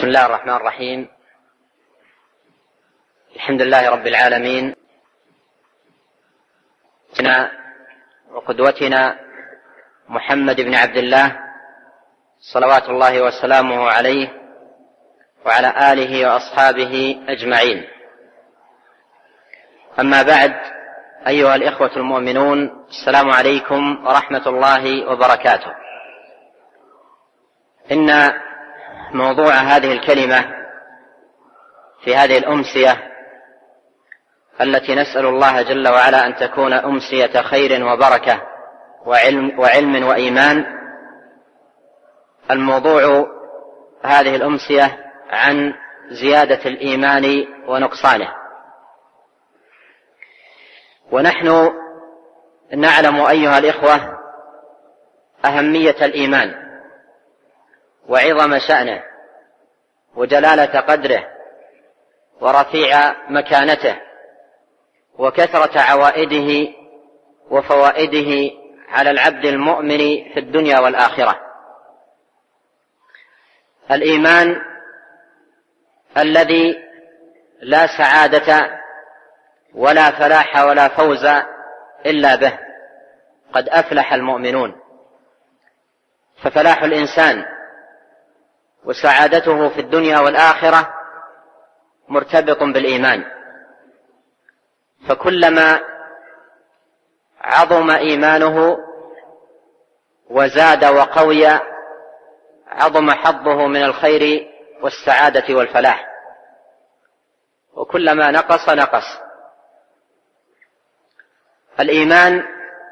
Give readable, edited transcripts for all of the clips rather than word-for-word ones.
بسم الله الرحمن الرحيم. الحمد لله رب العالمين وقدوتنا محمد بن عبد الله صلوات الله وسلامه عليه وعلى آله وأصحابه أجمعين. أما بعد، أيها الإخوة المؤمنون، السلام عليكم ورحمة الله وبركاته. إن موضوع هذه الكلمة في هذه الأمسية التي نسأل الله جل وعلا أن تكون أمسية خير وبركة وعلم وإيمان، الموضوع هذه الأمسية عن زيادة الإيمان ونقصانه. ونحن نعلم أيها الإخوة أهمية الإيمان وعظم شأنه وجلالة قدره ورفيع مكانته وكثرة عوائده وفوائده على العبد المؤمن في الدنيا والآخرة. الإيمان الذي لا سعادة ولا فلاح ولا فوز إلا به. قد أفلح المؤمنون. ففلاح الإنسان وسعادته في الدنيا والآخرة مرتبط بالإيمان، فكلما عظم إيمانه وزاد وقوي عظم حظه من الخير والسعادة والفلاح، وكلما نقص نقص. الإيمان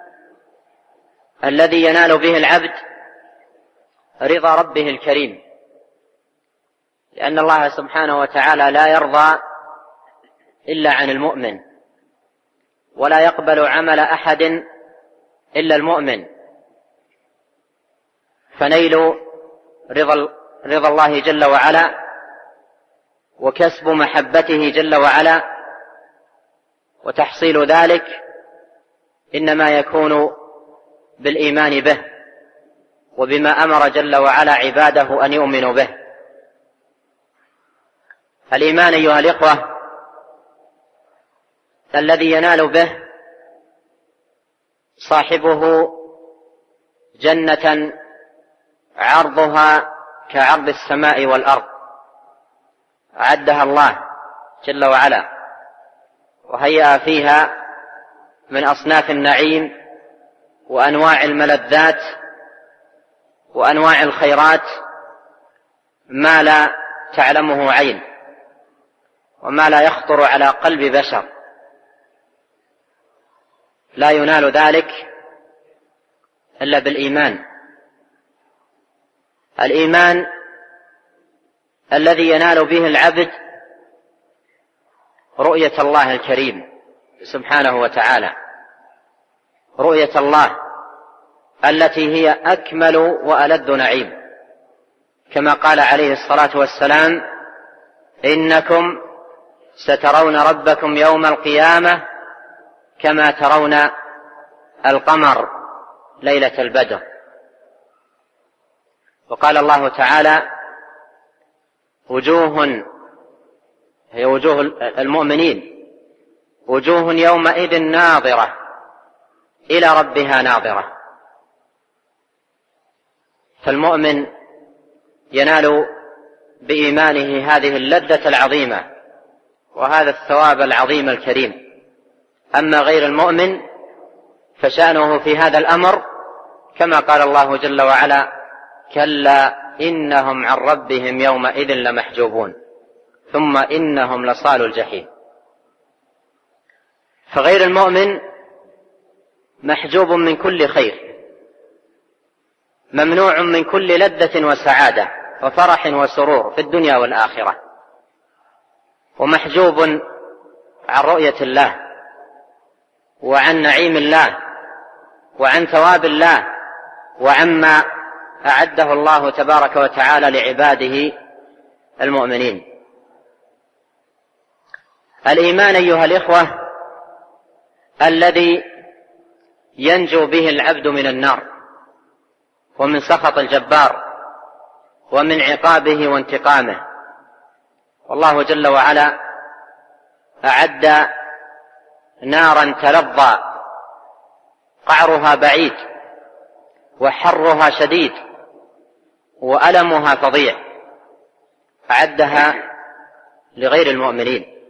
الذي ينال به العبد رضا ربه الكريم، لأن الله سبحانه وتعالى لا يرضى إلا عن المؤمن، ولا يقبل عمل أحد إلا المؤمن. فنيل رضا الله جل وعلا وكسب محبته جل وعلا وتحصيل ذلك إنما يكون بالإيمان به وبما أمر جل وعلا عباده أن يؤمنوا به. الإيمان أيها الإخوة الذي ينال به صاحبه جنة عرضها كعرض السماء والأرض، أعدها الله جل وعلا وهيأ فيها من أصناف النعيم وأنواع الملذات وأنواع الخيرات ما لا تعلمه عين وما لا يخطر على قلب بشر. لا ينال ذلك إلا بالإيمان. الإيمان الذي ينال به العبد رؤية الله الكريم سبحانه وتعالى، رؤية الله التي هي أكمل وألذ نعيم، كما قال عليه الصلاة والسلام: إنكم سترون ربكم يوم القيامة كما ترون القمر ليلة البدر. وقال الله تعالى: وجوه، هي وجوه المؤمنين، وجوه يومئذ ناظرة إلى ربها ناظرة. فالمؤمن ينال بإيمانه هذه اللذة العظيمة وهذا الثواب العظيم الكريم. أما غير المؤمن فشأنه في هذا الأمر كما قال الله جل وعلا: كلا إنهم عن ربهم يومئذ لمحجوبون ثم إنهم لصالوا الجحيم. فغير المؤمن محجوب من كل خير، ممنوع من كل لذة وسعادة وفرح وسرور في الدنيا والآخرة، ومحجوب عن رؤية الله وعن نعيم الله وعن ثواب الله وعما أعده الله تبارك وتعالى لعباده المؤمنين. الإيمان أيها الإخوة الذي ينجو به العبد من النار ومن سخط الجبار ومن عقابه وانتقامه والله جل وعلا أعد نارا تلظى قعرها بعيد وحرها شديد وألمها فظيع، أعدها لغير المؤمنين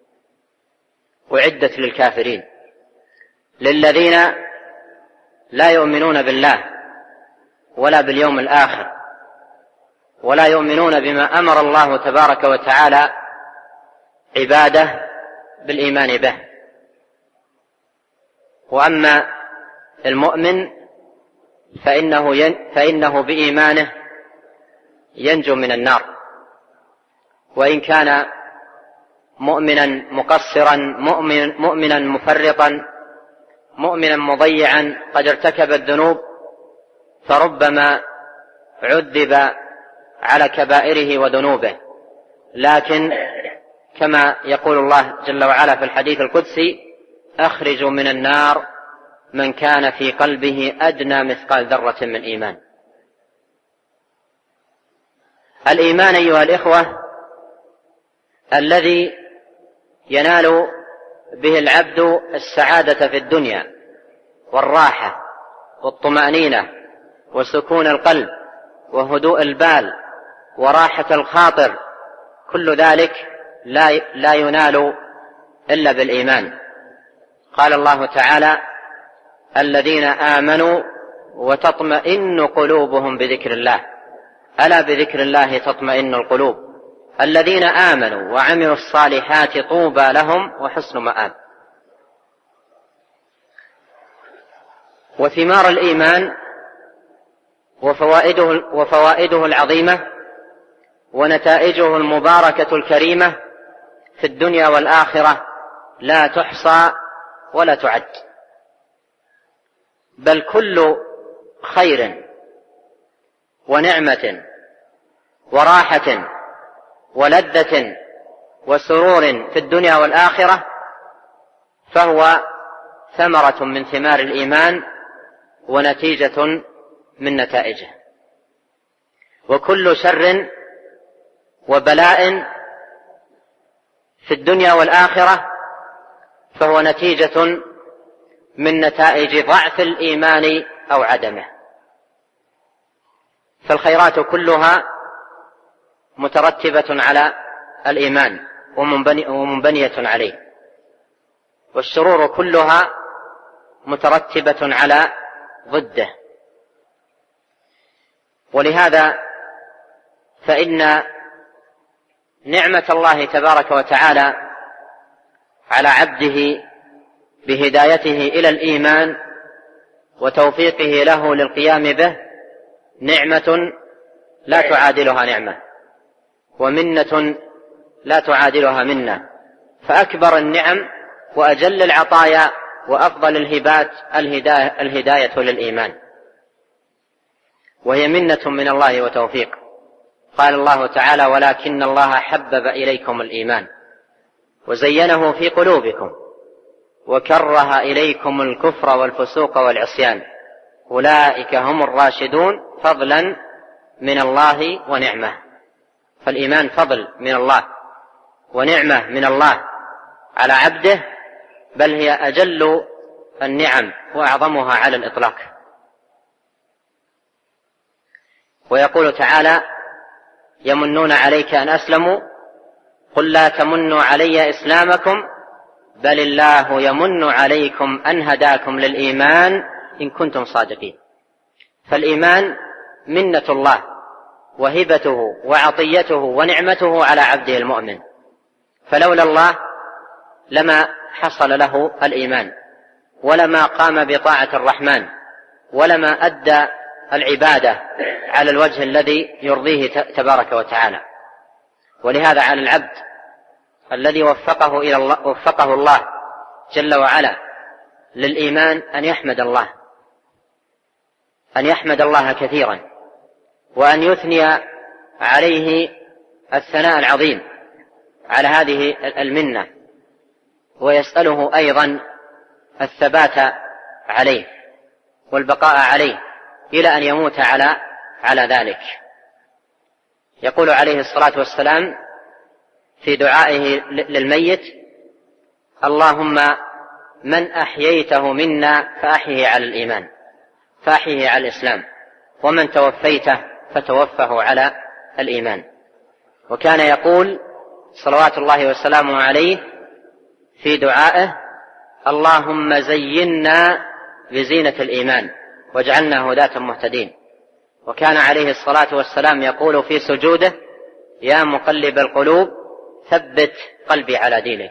وعدت للكافرين، للذين لا يؤمنون بالله ولا باليوم الآخر ولا يؤمنون بما أمر الله تبارك وتعالى عباده بالإيمان به. وأما المؤمن فإنه بإيمانه ينجو من النار، وإن كان مؤمنا مقصرا، مؤمنا مفرطا، مؤمنا مضيعا قد ارتكب الذنوب، فربما عذب على كبائره وذنوبه، لكن كما يقول الله جل وعلا في الحديث القدسي: أخرج من النار من كان في قلبه أدنى مثقال ذرة من إيمان. الإيمان أيها الإخوة الذي ينال به العبد السعادة في الدنيا والراحة والطمأنينة وسكون القلب وهدوء البال وراحة الخاطر، كل ذلك لا ينال إلا بالإيمان. قال الله تعالى: الذين آمنوا وتطمئن قلوبهم بذكر الله، ألا بذكر الله تطمئن القلوب، الذين آمنوا وعملوا الصالحات طوبى لهم وحسن مآب. وثمار الإيمان وفوائده العظيمة ونتائجه المباركة الكريمة في الدنيا والآخرة لا تحصى ولا تعد، بل كل خير ونعمة وراحة ولذة وسرور في الدنيا والآخرة فهو ثمرة من ثمار الإيمان ونتيجة من نتائجه، وكل شر وبلاء في الدنيا والآخرة فهو نتيجة من نتائج ضعف الإيمان أو عدمه. فالخيرات كلها مترتبة على الإيمان ومنبنية عليه، والشرور كلها مترتبة على ضده. ولهذا فإن نعمة الله تبارك وتعالى على عبده بهدايته إلى الإيمان وتوفيقه له للقيام به نعمة لا تعادلها نعمة، ومنة لا تعادلها منة، فأكبر النعم وأجل العطايا وأفضل الهبات الهداية للإيمان، وهي منة من الله وتوفيق. قال الله تعالى: ولكن الله حبب إليكم الإيمان وزينه في قلوبكم وكره إليكم الكفر والفسوق والعصيان أولئك هم الراشدون فضلا من الله ونعمة. فالإيمان فضل من الله ونعمة من الله على عبده، بل هي أجل النعم وأعظمها على الإطلاق. ويقول تعالى: يمنون عليك أن أسلموا قل لا تمنوا علي إسلامكم بل الله يمن عليكم أن هداكم للإيمان إن كنتم صادقين. فالإيمان منة الله وهبته وعطيته ونعمته على عبده المؤمن، فلولا الله لما حصل له الإيمان ولما قام بطاعة الرحمن ولما أدى العبادة على الوجه الذي يرضيه تبارك وتعالى. ولهذا على العبد الذي وفقه الله جل وعلا للإيمان أن يحمد الله كثيرا، وأن يثني عليه الثناء العظيم على هذه المنة، ويسأله أيضا الثبات عليه والبقاء عليه إلى أن يموت على ذلك. يقول عليه الصلاة والسلام: في دعائه للميت: اللهم من أحييته منا فأحيه على الإيمان، فأحيه على الإسلام، ومن توفيته فتوفه على الإيمان. وكان يقول صلوات الله وسلامه عليه في دعائه: اللهم زينا بزينة الإيمان واجعلنا هداة مهتدين. وكان عليه الصلاة والسلام يقول في سجوده: يا مقلب القلوب ثبت قلبي على دينك.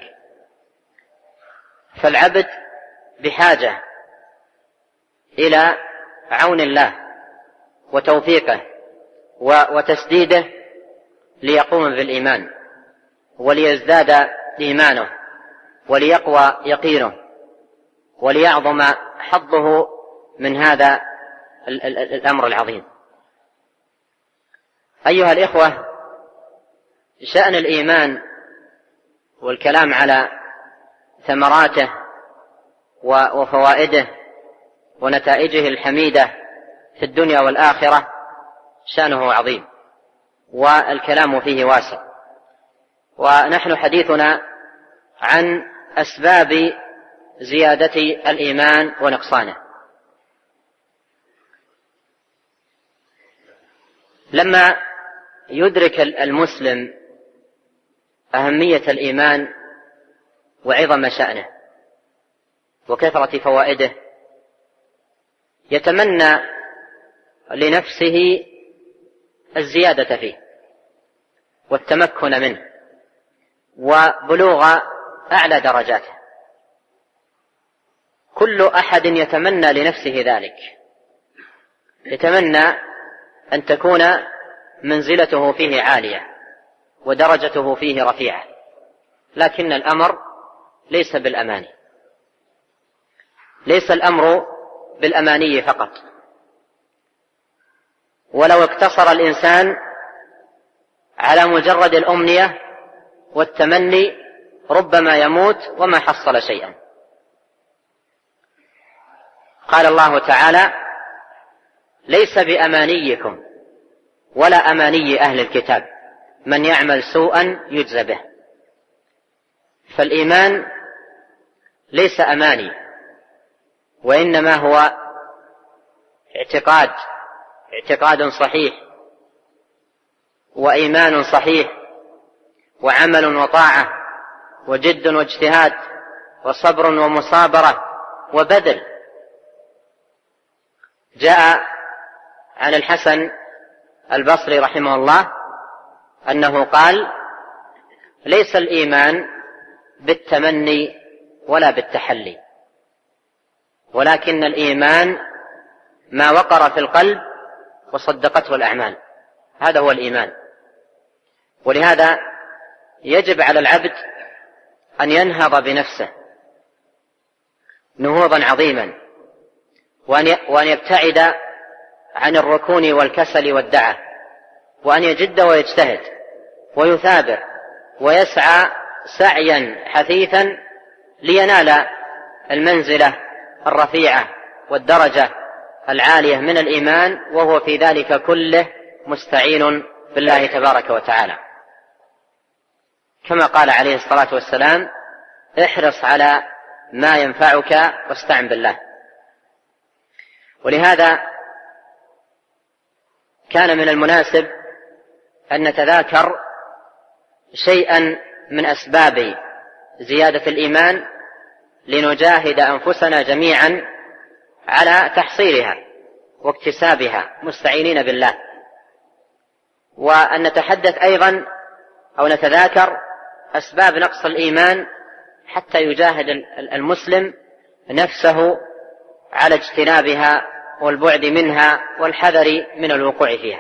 فالعبد بحاجة إلى عون الله وتوفيقه وتسديده ليقوم بالإيمان وليزداد إيمانه وليقوى يقينه وليعظم حظه من هذا الأمر العظيم. أيها الإخوة، شأن الإيمان والكلام على ثمراته وفوائده ونتائجه الحميدة في الدنيا والآخرة شأنه عظيم، والكلام فيه واسع. ونحن حديثنا عن أسباب زيادة الإيمان ونقصانه. لما يدرك المسلم أهمية الإيمان وعظم شأنه وكثرة فوائده، يتمنى لنفسه الزيادة فيه والتمكن منه وبلوغ أعلى درجاته. كل أحد يتمنى لنفسه ذلك، يتمنى أن تكون منزلته فيه عالية ودرجته فيه رفيعة، لكن الأمر ليس بالأماني، ليس الأمر بالأماني فقط. ولو اقتصر الإنسان على مجرد الأمنية والتمني ربما يموت وما حصل شيئا. قال الله تعالى: ليس بأمانيكم ولا أماني أهل الكتاب من يعمل سوءا يجزى به. فالإيمان ليس أماني، وإنما هو اعتقاد صحيح وإيمان صحيح وعمل وطاعة وجد واجتهاد وصبر ومصابرة وبذل. جاء عن الحسن البصري رحمه الله أنه قال: ليس الإيمان بالتمني ولا بالتحلي، ولكن الإيمان ما وقر في القلب وصدقته الأعمال، هذا هو الإيمان. ولهذا يجب على العبد أن ينهض بنفسه نهوضا عظيما، وأن يبتعد عن الركون والكسل والدعة، وأن يجد ويجتهد ويثابر ويسعى سعيا حثيثا لينال المنزلة الرفيعة والدرجة العالية من الإيمان، وهو في ذلك كله مستعين بالله تبارك وتعالى، كما قال عليه الصلاة والسلام: احرص على ما ينفعك واستعن بالله. ولهذا كان من المناسب أن نتذاكر شيئا من أسباب زيادة الإيمان لنجاهد أنفسنا جميعا على تحصيلها واكتسابها مستعينين بالله، وأن نتحدث أيضا أو نتذاكر أسباب نقص الإيمان حتى يجاهد المسلم نفسه على اجتنابها والبعد منها والحذر من الوقوع فيها.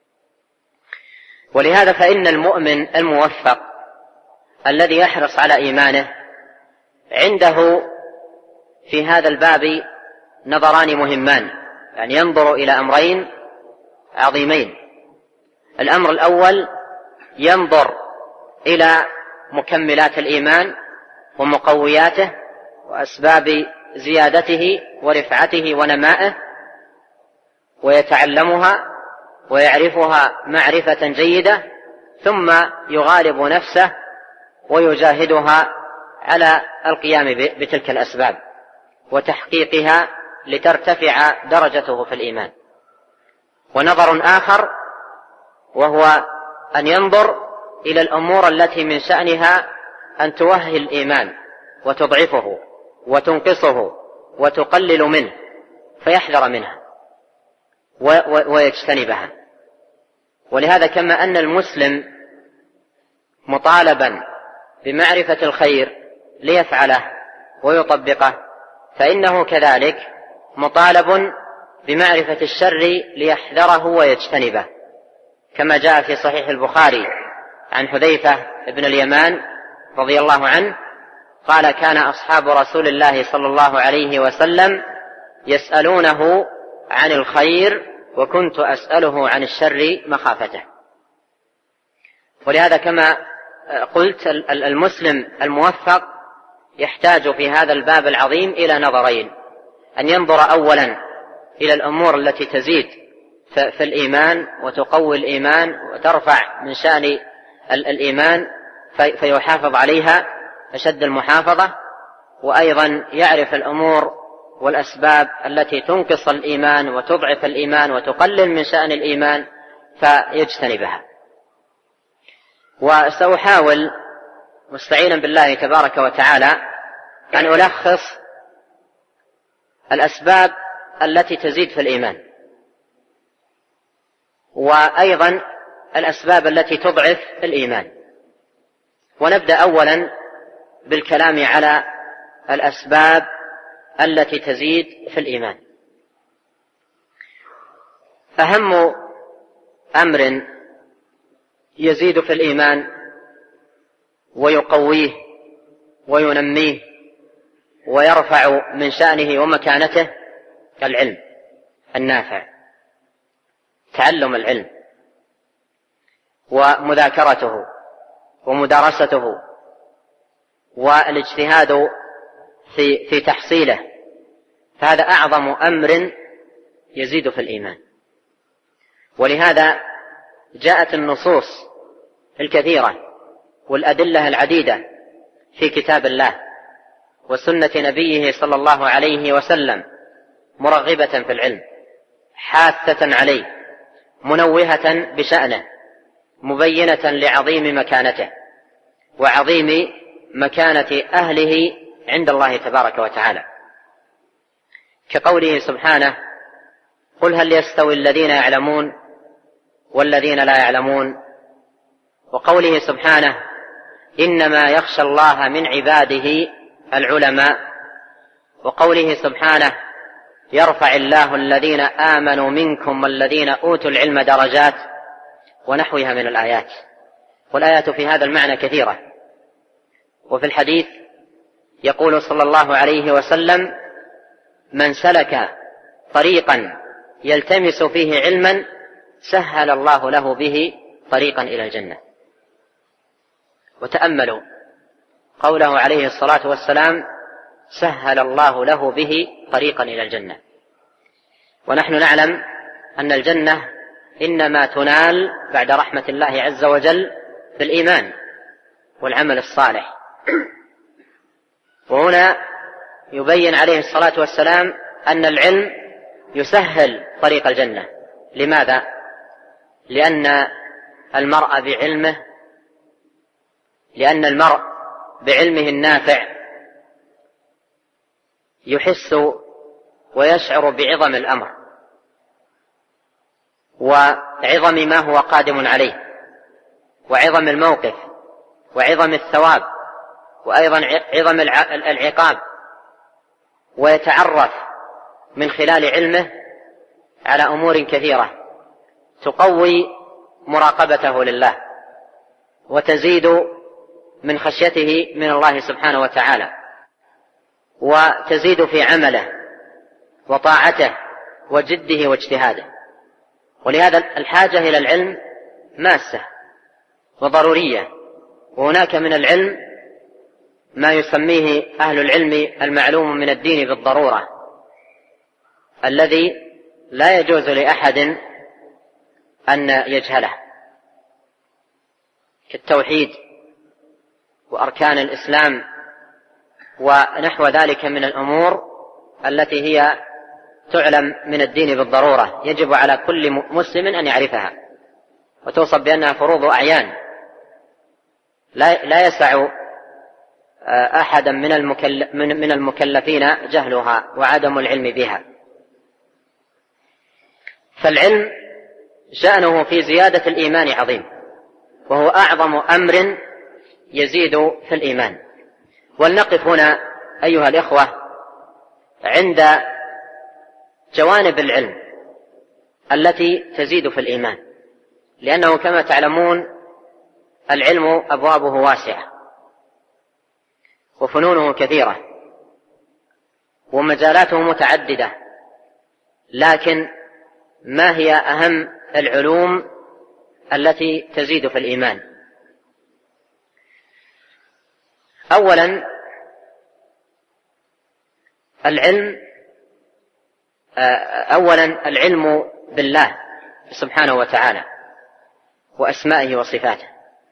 ولهذا فإن المؤمن الموفق الذي يحرص على إيمانه عنده في هذا الباب نظران مهمان، يعني ينظر إلى أمرين عظيمين. الأمر الأول ينظر إلى مكملات الإيمان ومقوياته وأسباب زيادته ورفعته ونمائه، ويتعلمها ويعرفها معرفة جيدة، ثم يغالب نفسه ويجاهدها على القيام بتلك الأسباب وتحقيقها لترتفع درجته في الإيمان. ونظر آخر وهو أن ينظر إلى الأمور التي من شأنها أن توهي الإيمان وتضعفه وتنقصه وتقلل منه، فيحذر منها ويجتنبها. ولهذا كما أن المسلم مطالبا بمعرفة الخير ليفعله ويطبقه، فإنه كذلك مطالب بمعرفة الشر ليحذره ويجتنبه، كما جاء في صحيح البخاري عن حذيفة بن اليمان رضي الله عنه قال: كان أصحاب رسول الله صلى الله عليه وسلم يسألونه عن الخير وكنت أسأله عن الشر مخافته. ولهذا كما قلت المسلم الموفق يحتاج في هذا الباب العظيم إلى نظرين: أن ينظر أولا إلى الأمور التي تزيد في الإيمان وتقوي الإيمان وترفع من شأن الإيمان فيحافظ عليها أشد المحافظة، وأيضا يعرف الأمور والأسباب التي تنقص الإيمان وتضعف الإيمان وتقلل من شأن الإيمان فيجتنبها. وسأحاول مستعينا بالله تبارك وتعالى أن ألخص الأسباب التي تزيد في الإيمان، وأيضا الأسباب التي تضعف الإيمان. ونبدأ أولا بالكلام على الأسباب التي تزيد في الإيمان. أهم أمر يزيد في الإيمان ويقويه وينميه ويرفع من شأنه ومكانته العلم النافع، تعلم العلم ومذاكرته ومدارسته والاجتهاد في تحصيله، فهذا أعظم أمر يزيد في الإيمان. ولهذا جاءت النصوص الكثيرة والأدلة العديدة في كتاب الله وسنة نبيه صلى الله عليه وسلم مرغبة في العلم، حاثة عليه، منوهة بشأنه، مبينة لعظيم مكانته وعظيم مكانة أهله عند الله تبارك وتعالى، كقوله سبحانه: قل هل يستوي الذين يعلمون والذين لا يعلمون، وقوله سبحانه: إنما يخشى الله من عباده العلماء، وقوله سبحانه: يرفع الله الذين آمنوا منكم والذين أوتوا العلم درجات، ونحوها من الآيات. والآيات في هذا المعنى كثيرة. وفي الحديث يقول صلى الله عليه وسلم: من سلك طريقا يلتمس فيه علما سهل الله له به طريقا إلى الجنة. وتأملوا قوله عليه الصلاة والسلام: سهل الله له به طريقا إلى الجنة. ونحن نعلم أن الجنة إنما تنال بعد رحمة الله عز وجل بالإيمان والعمل الصالح. وهنا يبين عليه الصلاة والسلام أن العلم يسهل طريق الجنة. لماذا؟ لأن المرء بعلمه النافع يحس ويشعر بعظم الأمر وعظم ما هو قادم عليه وعظم الموقف وعظم الثواب وأيضا عظم العقاب، ويتعرف من خلال علمه على أمور كثيرة تقوي مراقبته لله وتزيد من خشيته من الله سبحانه وتعالى، وتزيد في عمله وطاعته وجده واجتهاده. ولهذا الحاجة إلى العلم ماسة وضرورية. وهناك من العلم ما يسميه أهل العلم المعلوم من الدين بالضرورة، الذي لا يجوز لأحد أن يجهله، كالتوحيد وأركان الإسلام ونحو ذلك من الأمور التي هي تعلم من الدين بالضرورة، يجب على كل مسلم أن يعرفها، وتوصف بأنها فروض أعيان لا يسع أحدا من المكلفين جهلها وعدم العلم بها. فالعلم شأنه في زيادة الإيمان عظيم، وهو أعظم أمر يزيد في الإيمان. ولنقف هنا أيها الإخوة عند جوانب العلم التي تزيد في الإيمان، لأنه كما تعلمون العلم أبوابه واسعة وفنونه كثيرة ومجالاته متعددة، لكن ما هي أهم العلوم التي تزيد في الإيمان؟ أولا العلم بالله سبحانه وتعالى وأسمائه وصفاته،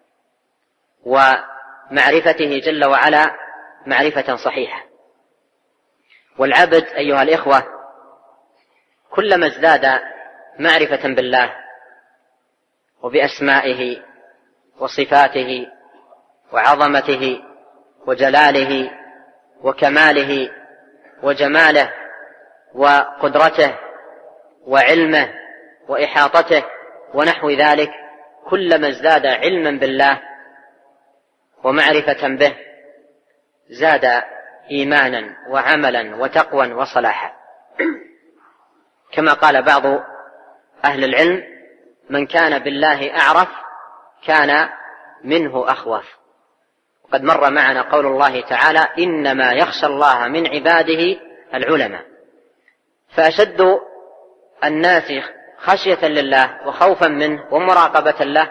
ومعرفته جل وعلا معرفة صحيحة. والعبد أيها الإخوة كلما ازداد معرفة بالله وبأسمائه وصفاته وعظمته وجلاله وكماله وجماله وقدرته وعلمه وإحاطته ونحو ذلك، كلما ازداد علما بالله ومعرفة به زاد إيمانا وعملا وتقوى وصلاحا، كما قال بعض أهل العلم: من كان بالله أعرف كان منه أخوف. وقد مر معنا قول الله تعالى: إنما يخشى الله من عباده العلماء. فأشد الناس خشية لله وخوفا منه ومراقبة له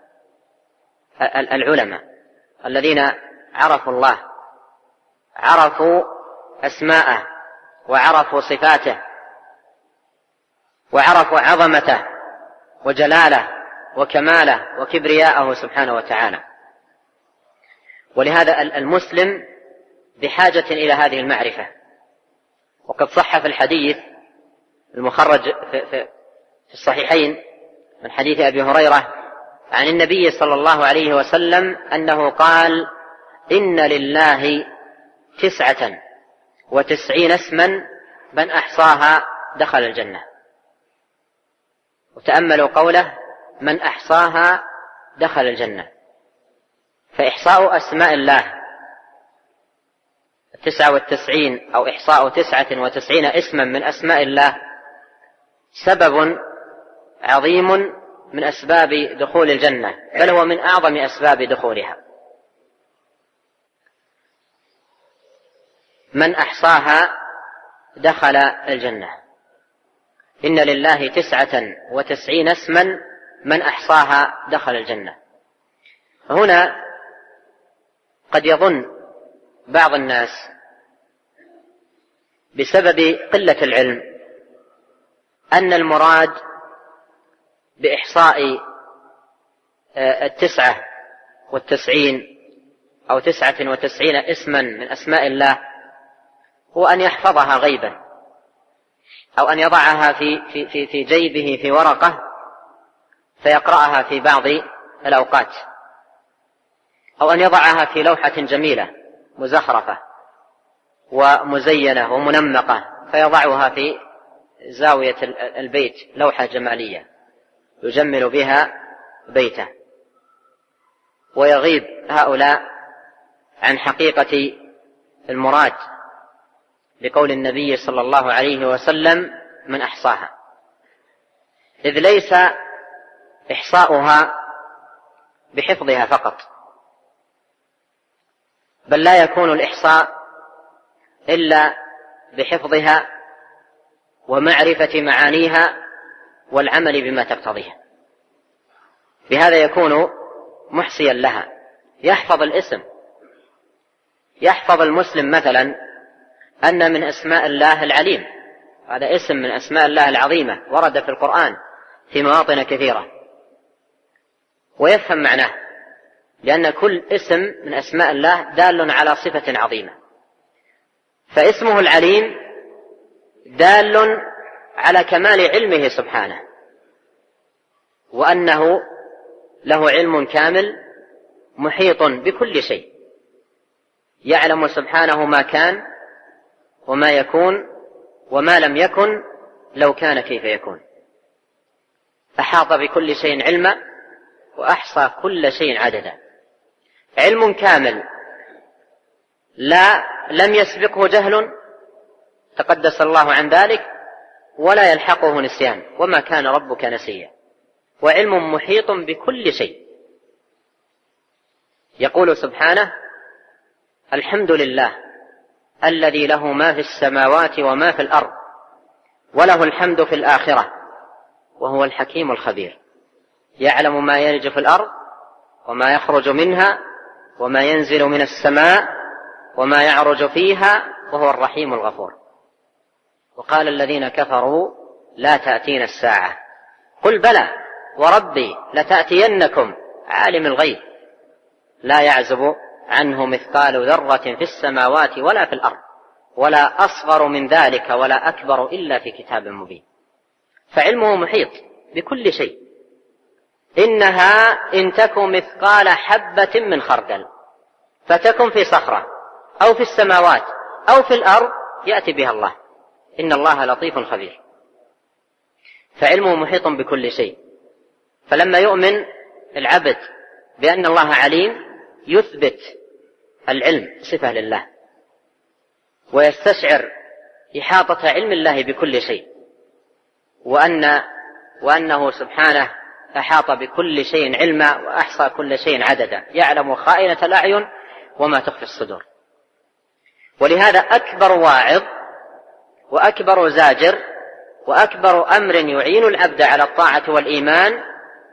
العلماء الذين عرفوا الله، عرفوا أسماءه وعرفوا صفاته وعرفوا عظمته وجلاله وكماله وكبرياءه سبحانه وتعالى. ولهذا المسلم بحاجة إلى هذه المعرفة. وقد صح في الحديث المخرج في الصحيحين من حديث أبي هريرة عن النبي صلى الله عليه وسلم أنه قال: إن لله 99 اسما من أحصاها دخل الجنة. وتأملوا قوله: من أحصاها دخل الجنة. فإحصاء أسماء الله 99 أو إحصاء 99 اسما من أسماء الله سبب عظيم من أسباب دخول الجنة، بل هو من أعظم أسباب دخولها. من أحصاها دخل الجنة. إن لله 99 اسما من أحصاها دخل الجنة. هنا قد يظن بعض الناس بسبب قلة العلم أن المراد بإحصاء 99 أو 99 اسما من أسماء الله هو أن يحفظها غيبا، أو أن يضعها في جيبه في ورقة فيقرأها في بعض الأوقات، أو أن يضعها في لوحة جميلة مزخرفة ومزينة ومنمقة فيضعها في زاوية البيت، لوحة جمالية يجمل بها بيته، ويغيب هؤلاء عن حقيقة المراد بقول النبي صلى الله عليه وسلم: من أحصاها. إذ ليس إحصاؤها بحفظها فقط، بل لا يكون الإحصاء إلا بحفظها ومعرفة معانيها والعمل بما تقتضيها. بهذا يكون محصيا لها، يحفظ الاسم. يحفظ المسلم مثلا أن من أسماء الله العليم، هذا اسم من أسماء الله العظيمة ورد في القرآن في مواطن كثيرة، ويفهم معناه لأن كل اسم من أسماء الله دال على صفة عظيمة، فاسمه العليم دال على كمال علمه سبحانه، وأنه له علم كامل محيط بكل شيء، يعلم سبحانه ما كان وما يكون وما لم يكن لو كان كيف يكون، أحاط بكل شيء علما وأحصى كل شيء عددا. علم كامل لم يسبقه جهل تقدس الله عن ذلك، ولا يلحقه نسيان، وما كان ربك نسيا، وعلم محيط بكل شيء. يقول سبحانه: الحمد لله الذي له ما في السماوات وما في الأرض وله الحمد في الآخرة وهو الحكيم الخبير، يعلم ما يلج في الأرض وما يخرج منها وما ينزل من السماء وما يعرج فيها وهو الرحيم الغفور. وقال الذين كفروا: لا تأتينا الساعة، قل بلى وربي لتأتينكم عالم الغيب لا يعزب عنه مثقال ذرة في السماوات ولا في الأرض ولا أصغر من ذلك ولا أكبر إلا في كتاب مبين. فعلمه محيط بكل شيء. إنها إن تكن مثقال حبة من خردل فتكن في صخرة أو في السماوات أو في الأرض يأتي بها الله، إن الله لطيف خبير. فعلمه محيط بكل شيء. فلما يؤمن العبد بأن الله عليم يثبت العلم صفة لله، ويستشعر إحاطة علم الله بكل شيء، وأنه سبحانه أحاط بكل شيء علما وأحصى كل شيء عددا، يعلم خائنة الأعين وما تخفي الصدور. ولهذا أكبر واعظ وأكبر زاجر وأكبر أمر يعين العبد على الطاعة والإيمان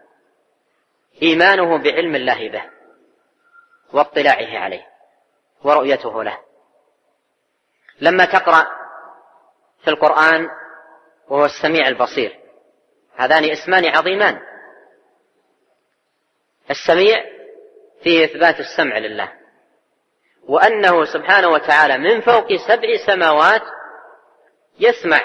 إيمانه بعلم الله به واطلاعه عليه ورؤيته له. لما تقرأ في القرآن وهو السميع البصير، هذان اسمان عظيمان. السميع فيه إثبات السمع لله، وأنه سبحانه وتعالى من فوق 7 سماوات يسمع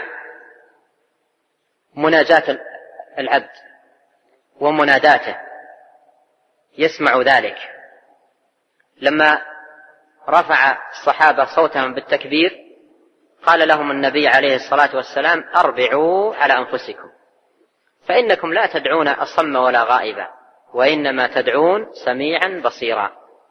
مناجاة العبد ومناداته، يسمع ذلك. لما رفع الصحابة صوتهم بالتكبير قال لهم النبي عليه الصلاة والسلام: أربعوا على أنفسكم فإنكم لا تدعون أصم ولا غائبا وإنما تدعون سميعا بصيرا.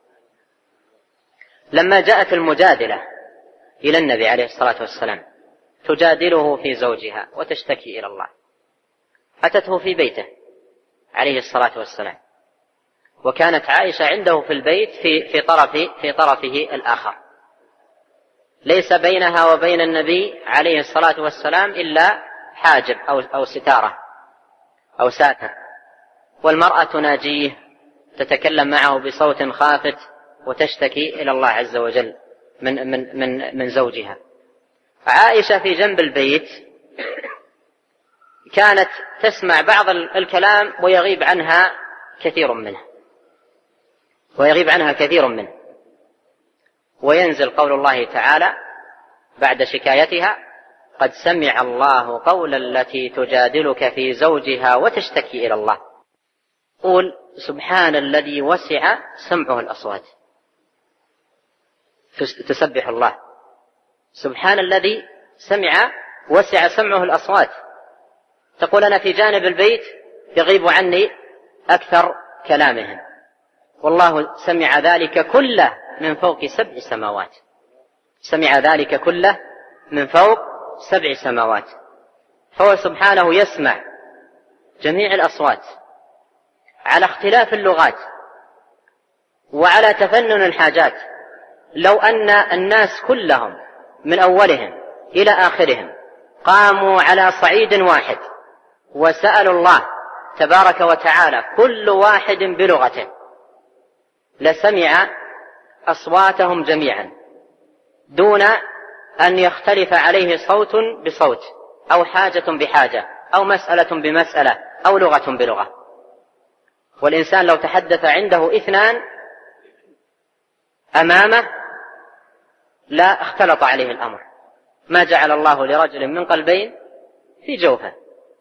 لما جاءت المجادلة إلى النبي عليه الصلاة والسلام تجادله في زوجها وتشتكي إلى الله، أتته في بيته عليه الصلاة والسلام، وكانت عائشة عنده في البيت في طرفه الآخر، ليس بينها وبين النبي عليه الصلاة والسلام إلا حاجب أو ستارة أو ساتر، والمرأة تناجيه تتكلم معه بصوت خافت وتشتكي إلى الله عز وجل من زوجها. عائشة في جنب البيت كانت تسمع بعض الكلام ويغيب عنها كثير منه، وينزل قول الله تعالى بعد شكايتها: قد سمع الله قول التي تجادلك في زوجها وتشتكي إلى الله. قول: سبحان الذي وسع سمعه الأصوات، تسبح الله. سبحان الذي وسع سمعه الأصوات. تقول: أنا في جانب البيت يغيب عني أكثر كلامهم، والله سمع ذلك كله من فوق 7 سماوات. سمع ذلك كله من فوق 7 سماوات. فهو سبحانه يسمع جميع الأصوات على اختلاف اللغات وعلى تفنن الحاجات. لو أن الناس كلهم من أولهم إلى آخرهم قاموا على صعيد واحد وسألوا الله تبارك وتعالى كل واحد بلغته لسمع أصواتهم جميعا دون أن يختلف عليه صوت بصوت أو حاجة بحاجة أو مسألة بمسألة أو لغة بلغة. والإنسان لو تحدث عنده 2 أمامه لا اختلط عليه الأمر. ما جعل الله لرجل من قلبين في جوفه.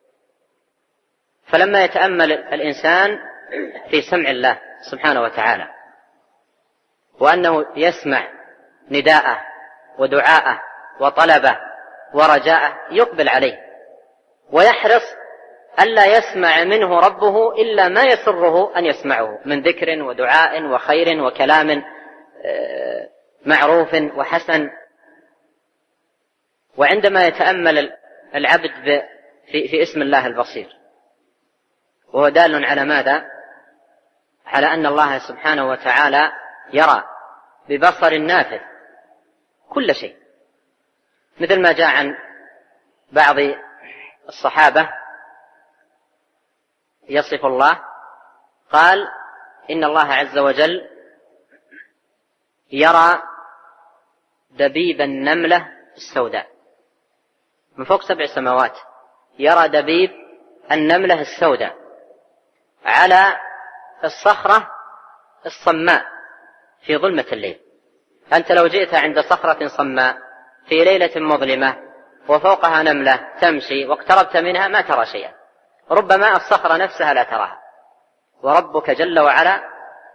فلما يتأمل الإنسان في سمع الله سبحانه وتعالى، وأنه يسمع نداءه ودعاءه وطلبه ورجاءه، يقبل عليه ويحرص ألا يسمع منه ربه إلا ما يسره أن يسمعه من ذكر ودعاء وخير وكلام معروف وحسن. وعندما يتأمل العبد في اسم الله البصير، وهو دال على ماذا؟ على أن الله سبحانه وتعالى يرى ببصر نافذ كل شيء، مثل ما جاء عن بعض الصحابة يصف الله، قال إن الله عز وجل يرى دبيب النملة السوداء من فوق 7 سماوات، يرى دبيب النملة السوداء على الصخرة الصماء في ظلمة الليل. أنت لو جئت عند صخرة صماء في ليلة مظلمة وفوقها نملة تمشي واقتربت منها ما ترى شيئا، ربما الصخرة نفسها لا تراها، وربك جل وعلا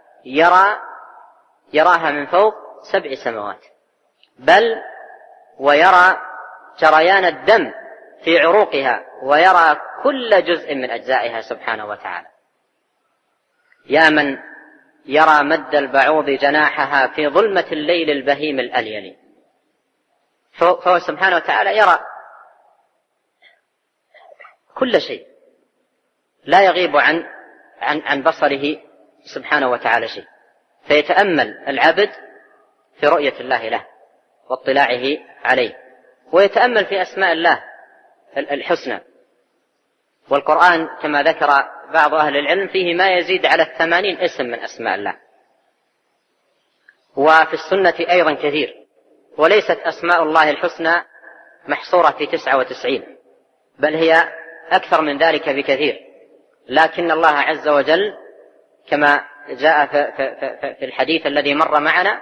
يراها من فوق 7 سماوات، بل ويرى جريان الدم في عروقها، ويرى كل جزء من أجزائها سبحانه وتعالى. يا من يرى مد البعوض جناحها في ظلمة الليل البهيم الأليل. فهو سبحانه وتعالى يرى كل شيء، لا يغيب عن بصره سبحانه وتعالى شيء. فيتأمل العبد في رؤية الله له واطلاعه عليه، ويتأمل في أسماء الله الحسنى. والقرآن كما ذكر بعض أهل العلم فيه ما يزيد على 80 اسم من أسماء الله، وفي السنة أيضا كثير. وليست أسماء الله الحسنى محصورة في 99، بل هي أكثر من ذلك بكثير. لكن الله عز وجل كما جاء في الحديث الذي مر معنا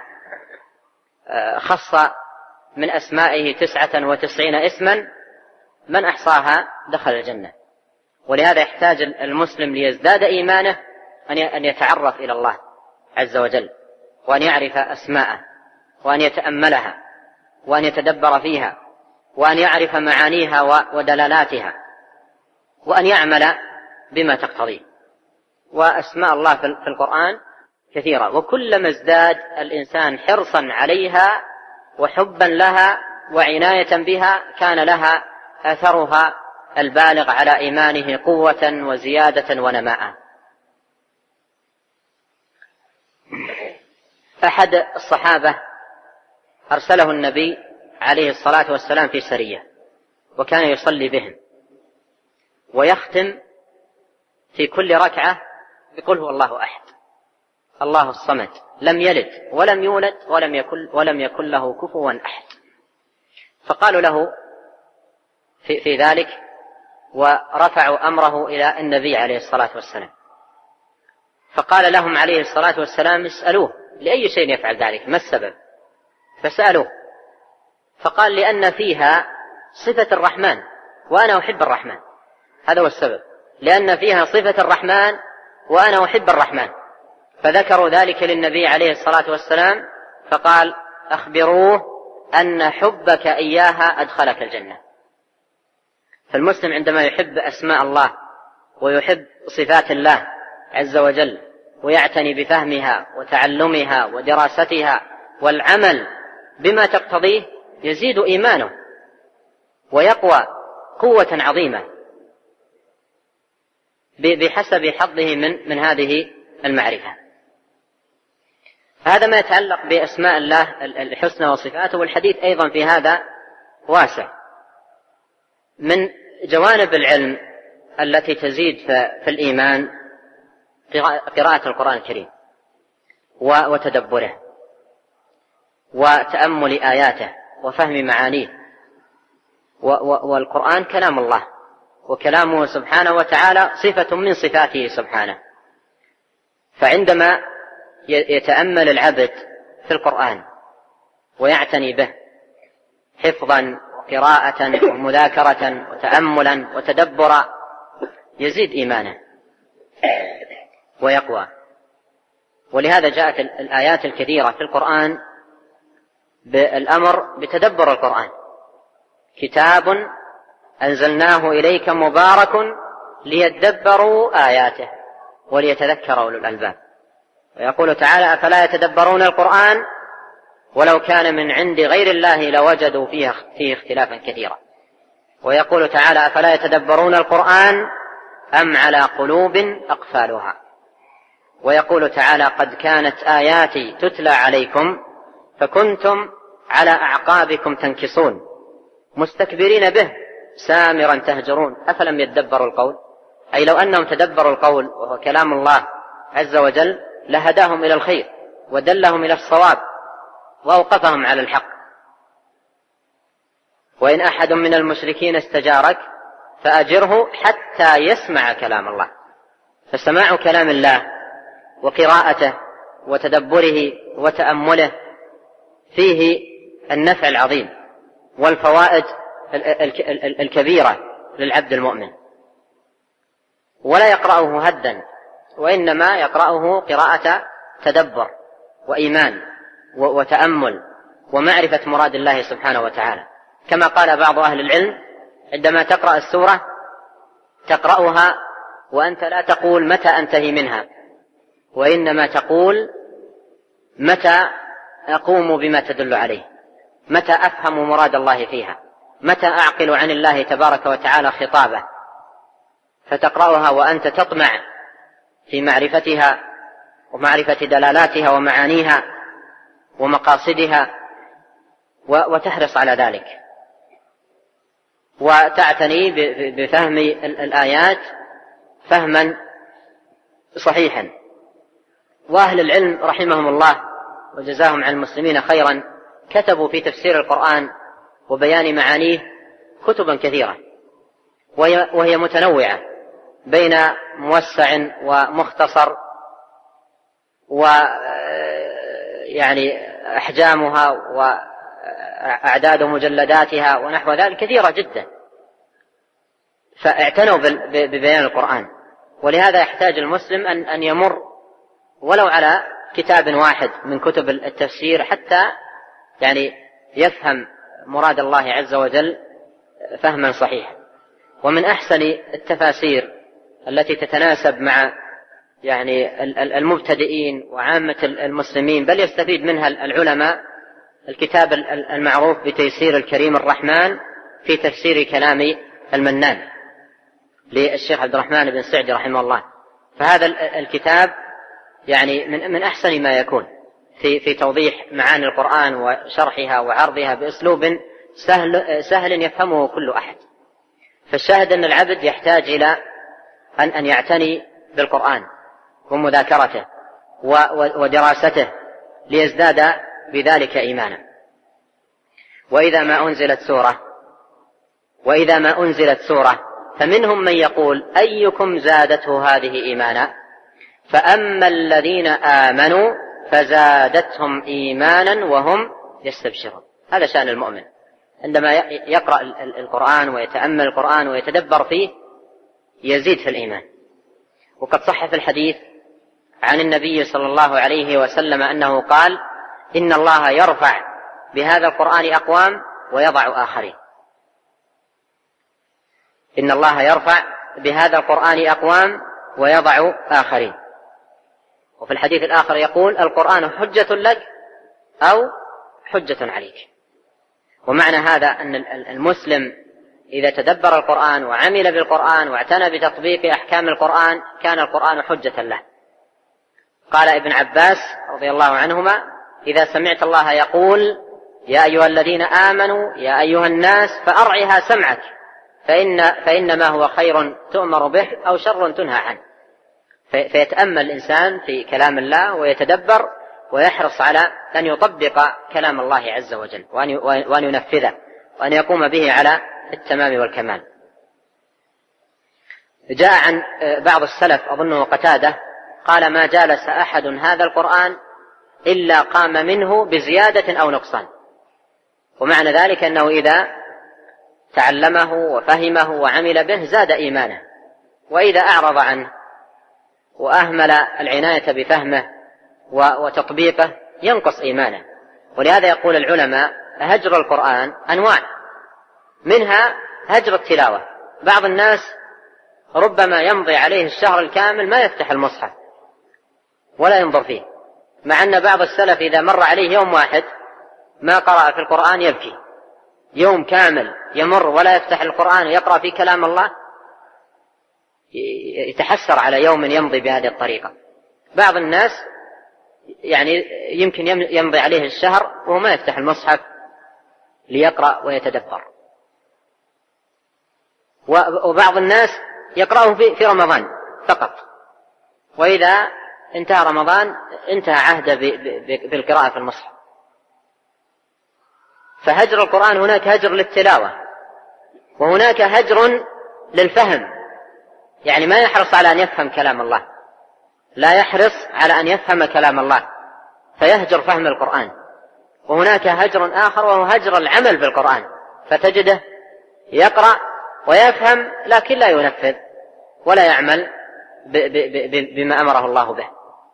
خص من أسمائه 99 اسما، من أحصاها دخل الجنة. ولهذا يحتاج المسلم ليزداد إيمانه أن يتعرف إلى الله عز وجل، وأن يعرف أسماءه، وأن يتأملها، وأن يتدبر فيها، وأن يعرف معانيها ودلالاتها، وأن يعمل بما تقتضيه. وأسماء الله في القرآن كثيرة، وكلما ازداد الإنسان حرصا عليها وحبا لها وعناية بها كان لها أثرها البالغ على إيمانه قوة وزيادة ونماء. أحد الصحابة أرسله النبي عليه الصلاة والسلام في سرية، وكان يصلي بهم ويختم في كل ركعة بقل هو الله أحد الله الصمد لم يلد ولم يولد ولم يكن له كفوا أحد. فقالوا له في ذلك، ورفعوا أمره إلى النبي عليه الصلاة والسلام، فقال لهم عليه الصلاة والسلام اسألوه لأي شيء يفعل ذلك، ما السبب؟ فسألوه فقال لأن فيها صفة الرحمن وأنا أحب الرحمن، هذا هو السبب، لأن فيها صفة الرحمن وأنا أحب الرحمن. فذكروا ذلك للنبي عليه الصلاة والسلام، فقال أخبروه أن حبك إياها أدخلك الجنة. فالمسلم عندما يحب أسماء الله ويحب صفات الله عز وجل ويعتني بفهمها وتعلمها ودراستها والعمل بما تقتضيه يزيد إيمانه ويقوى قوة عظيمة بحسب حظه من هذه المعرفة. هذا ما يتعلق بأسماء الله الحسنى وصفاته. والحديث أيضا في هذا واسع. من جوانب العلم التي تزيد في الإيمان قراءة القرآن الكريم وتدبره وتأمل آياته وفهم معانيه. والقرآن كلام الله، وكلامه سبحانه وتعالى صفة من صفاته سبحانه. فعندما يتأمل العبد في القرآن ويعتني به حفظا وقراءة ومذاكرة وتأملا وتدبرا يزيد إيمانه ويقوى. ولهذا جاءت الآيات الكثيرة في القرآن بالأمر بتدبر القرآن. كتاب أنزلناه إليك مبارك ليدبروا آياته وليتذكر أولو الألباب. ويقول تعالى: أفلا يتدبرون القرآن ولو كان من عند غير الله لوجدوا فيه اختلافا كثيرا. ويقول تعالى: أفلا يتدبرون القرآن أم على قلوب أقفالها. ويقول تعالى: قد كانت آياتي تتلى عليكم فكنتم على أعقابكم تنكصون مستكبرين به سامرا تهجرون أفلم يدبروا القول. أي لو أنهم تدبروا القول وهو كلام الله عز وجل لهداهم إلى الخير ودلهم إلى الصواب وأوقفهم على الحق. وإن أحد من المشركين استجارك فأجره حتى يسمع كلام الله. فسماع كلام الله وقراءته وتدبره وتأمله فيه النفع العظيم والفوائد الكبيرة للعبد المؤمن. ولا يقرأه هدا، وإنما يقرأه قراءة تدبر وإيمان وتأمل ومعرفة مراد الله سبحانه وتعالى. كما قال بعض أهل العلم: عندما تقرأ السورة تقرأها وأنت لا تقول متى أنتهي منها، وإنما تقول متى أقوم بما تدل عليه، متى أفهم مراد الله فيها، متى أعقل عن الله تبارك وتعالى خطابه. فتقرأها وأنت تطمع في معرفتها ومعرفة دلالاتها ومعانيها ومقاصدها وتحرص على ذلك، وتعتني بفهم الآيات فهما صحيحا. وأهل العلم رحمهم الله وجزاهم عن المسلمين خيرا كتبوا في تفسير القرآن وبيان معانيه كتبا كثيرة، وهي متنوعة بين موسع ومختصر، ويعني أحجامها وأعداد مجلداتها ونحو ذلك كثيرة جدا. فاعتنوا ببيان القرآن. ولهذا يحتاج المسلم أن يمر ولو على كتاب واحد من كتب التفسير حتى يعني يفهم مراد الله عز وجل فهما صحيحا. ومن أحسن التفاسير التي تتناسب مع يعني المبتدئين وعامة المسلمين بل يستفيد منها العلماء الكتاب المعروف بتيسير الكريم الرحمن في تفسير كلام المنان للشيخ عبد الرحمن بن سعدي رحمه الله. فهذا الكتاب يعني من أحسن ما يكون في توضيح معاني القرآن وشرحها وعرضها بأسلوب سهل يفهمه كل أحد. فالشاهد أن العبد يحتاج إلى أن يعتني بالقرآن ومذاكرته ودراسته ليزداد بذلك إيمانا. وإذا ما أنزلت سورة فمنهم من يقول أيكم زادته هذه إيمانا فأما الذين آمنوا فزادتهم إيمانا وهم يستبشرون. هذا شأن المؤمن عندما يقرأ القرآن ويتأمل القرآن ويتدبر فيه يزيد في الإيمان. وقد صح في الحديث عن النبي صلى الله عليه وسلم أنه قال: إن الله يرفع بهذا القرآن أقوام ويضع آخرين. إن الله يرفع بهذا القرآن أقوام ويضع آخرين. وفي الحديث الآخر يقول: القرآن حجة لك أو حجة عليك. ومعنى هذا أن المسلم إذا تدبر القرآن وعمل بالقرآن واعتنى بتطبيق أحكام القرآن كان القرآن حجة له. قال ابن عباس رضي الله عنهما: إذا سمعت الله يقول: يا أيها الذين آمنوا يا أيها الناس فأرعها سمعك فإنما هو خير تؤمر به أو شر تنهى عنه. فيتأمل الإنسان في كلام الله ويتدبر ويحرص على أن يطبق كلام الله عز وجل وأن ينفذه وأن يقوم به على التمام والكمال. جاء عن بعض السلف أظنه قتادة قال: ما جالس أحد هذا القرآن إلا قام منه بزيادة أو نقصان. ومعنى ذلك أنه إذا تعلمه وفهمه وعمل به زاد إيمانه، وإذا أعرض عنه وأهمل العناية بفهمه وتطبيقه ينقص إيمانه. ولهذا يقول العلماء هجر القرآن أنواع، منها هجر التلاوة. بعض الناس ربما يمضي عليه الشهر الكامل ما يفتح المصحف ولا ينظر فيه، مع أن بعض السلف إذا مر عليه يوم واحد ما قرأ في القرآن يبكي. يوم كامل يمر ولا يفتح القرآن ويقرأ في كلام الله يتحسر على يوم يمضي بهذه الطريقة. بعض الناس يعني يمكن يمضي عليه الشهر وهو ما يفتح المصحف ليقرأ ويتدبر. وبعض الناس يقرأه في رمضان فقط، وإذا انتهى رمضان انتهى عهده بالقراءة في المصحف. فهجر القرآن هناك هجر للتلاوة، وهناك هجر للفهم، يعني ما يحرص على أن يفهم كلام الله، لا يحرص على أن يفهم كلام الله فيهجر فهم القرآن. وهناك هجر آخر وهو هجر العمل بالقرآن، فتجده يقرأ ويفهم لكن لا ينفذ ولا يعمل بما أمره الله به.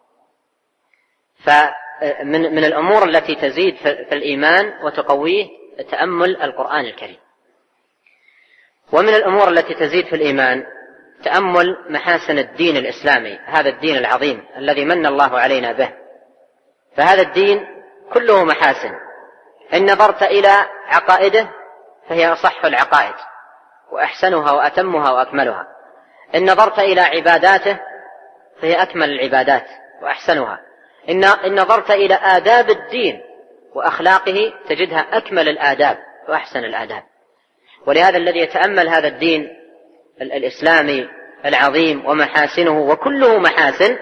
فمن الأمور التي تزيد في الإيمان وتقويه تأمل القرآن الكريم. ومن الأمور التي تزيد في الإيمان تأمل محاسن الدين الإسلامي، هذا الدين العظيم الذي من الله علينا به. فهذا الدين كله محاسن، إن نظرت إلى عقائده فهي أصح العقائد وأحسنها وأتمها وأكملها. إن نظرت إلى عباداته فهي أكمل العبادات وأحسنها. إن نظرت إلى آداب الدين وأخلاقه تجدها أكمل الآداب وأحسن الآداب. ولهذا الذي يتأمل هذا الدين الإسلامي العظيم ومحاسنه وكله محاسن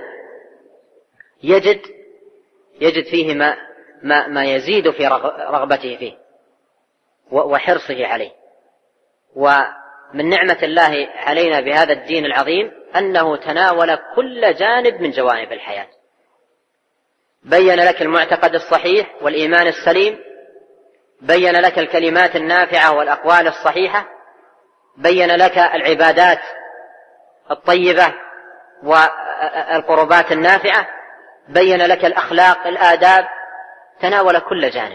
يجد فيه ما يزيد في رغبته فيه وحرصه عليه. ومن نعمة الله علينا بهذا الدين العظيم أنه تناول كل جانب من جوانب الحياة. بين لك المعتقد الصحيح والإيمان السليم، بين لك الكلمات النافعة والأقوال الصحيحة، بين لك العبادات الطيبة والقربات النافعة، بين لك الأخلاق الآداب، تناول كل جانب.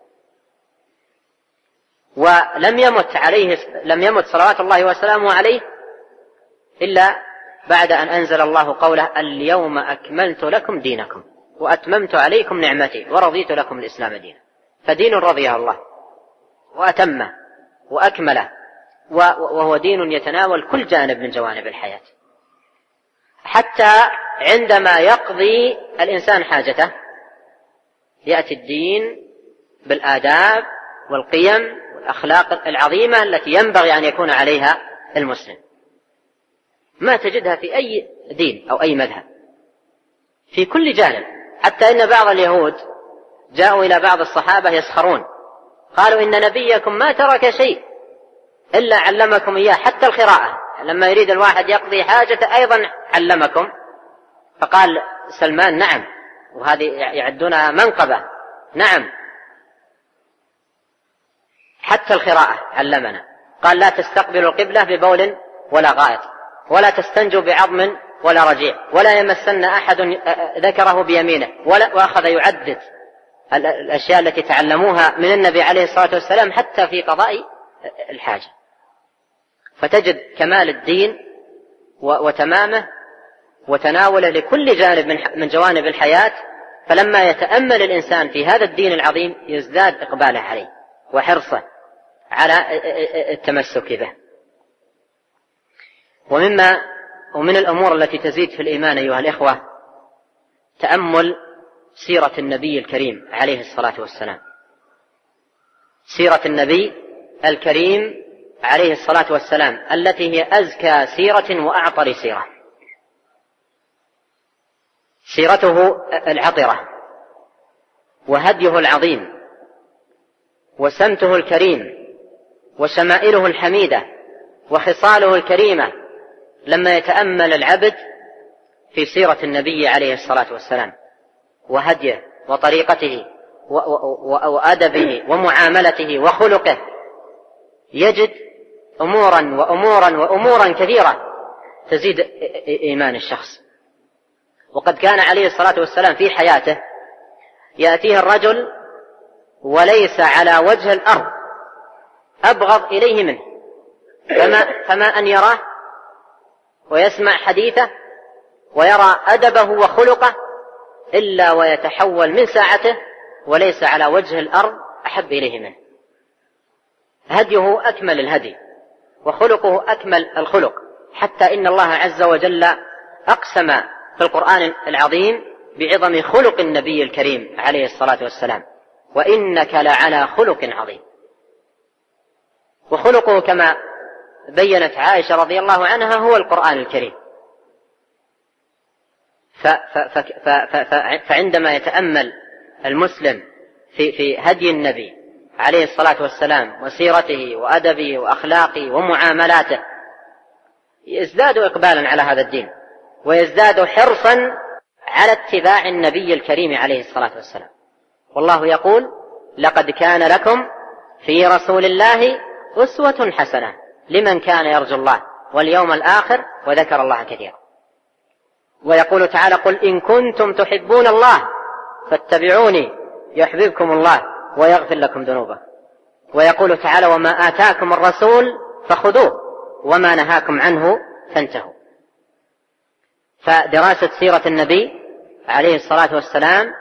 ولم يمت صلوات الله وسلامه عليه إلا بعد أن أنزل الله قوله اليوم أكملت لكم دينكم وأتممت عليكم نعمتي ورضيت لكم الإسلام دينا. فدين رضيه الله وأتمه وأكمله، وهو دين يتناول كل جانب من جوانب الحياة. حتى عندما يقضي الإنسان حاجته يأتي الدين بالآداب والقيم والأخلاق العظيمة التي ينبغي أن يكون عليها المسلم، ما تجدها في أي دين أو أي مذهب في كل جانب. حتى إن بعض اليهود جاءوا إلى بعض الصحابة يسخرون، قالوا إن نبيكم ما ترك شيء إلا علمكم إياه، حتى القراءة لما يريد الواحد يقضي حاجة أيضا علمكم. فقال سلمان نعم، وهذه يعدونها منقبة، نعم حتى القراءة علمنا. قال لا تستقبلوا القبلة ببول ولا غائط، ولا تستنجوا بعظم ولا رجيع، ولا يمسن أحد ذكره بيمينه، وأخذ يعدد الأشياء التي تعلموها من النبي عليه الصلاة والسلام حتى في قضاء الحاجة. فتجد كمال الدين وتمامه وتناوله لكل جانب من جوانب الحياة. فلما يتأمل الإنسان في هذا الدين العظيم يزداد إقباله عليه وحرصه على التمسك به. ومن الأمور التي تزيد في الإيمان أيها الإخوة تأمل سيرة النبي الكريم عليه الصلاة والسلام. سيرة النبي الكريم عليه الصلاة والسلام التي هي أزكى سيرة وأعطر سيرة. سيرته العطرة وهديه العظيم وسمته الكريم وشمائله الحميدة وخصاله الكريمة. لما يتأمل العبد في سيرة النبي عليه الصلاة والسلام وهديه وطريقته وأدبه ومعاملته وخلقه يجد أمورا كثيرة تزيد إيمان الشخص. وقد كان عليه الصلاة والسلام في حياته يأتيه الرجل وليس على وجه الأرض أبغض إليه منه، فما أن يراه ويسمع حديثه ويرى أدبه وخلقه إلا ويتحول من ساعته وليس على وجه الأرض أحب إليه منه. هديه أكمل الهدي وخلقه أكمل الخلق، حتى إن الله عز وجل أقسم في القرآن العظيم بعظم خلق النبي الكريم عليه الصلاة والسلام: وإنك لعلى خلق عظيم. وخلقه كما بيّنت عائشة رضي الله عنها هو القرآن الكريم. فعندما يتأمل المسلم في هدي النبي عليه الصلاة والسلام وسيرته وأدبه وأخلاقه ومعاملاته يزداد إقبالا على هذا الدين ويزداد حرصا على اتباع النبي الكريم عليه الصلاة والسلام. والله يقول: لقد كان لكم في رسول الله أسوة حسنة لمن كان يرجو الله واليوم الآخر وذكر الله كثيرا. ويقول تعالى: قل إن كنتم تحبون الله فاتبعوني يحببكم الله ويغفر لكم ذنوبكم. ويقول تعالى: وما آتاكم الرسول فخذوه وما نهاكم عنه فانتهوا. فدراسة سيرة النبي عليه الصلاة والسلام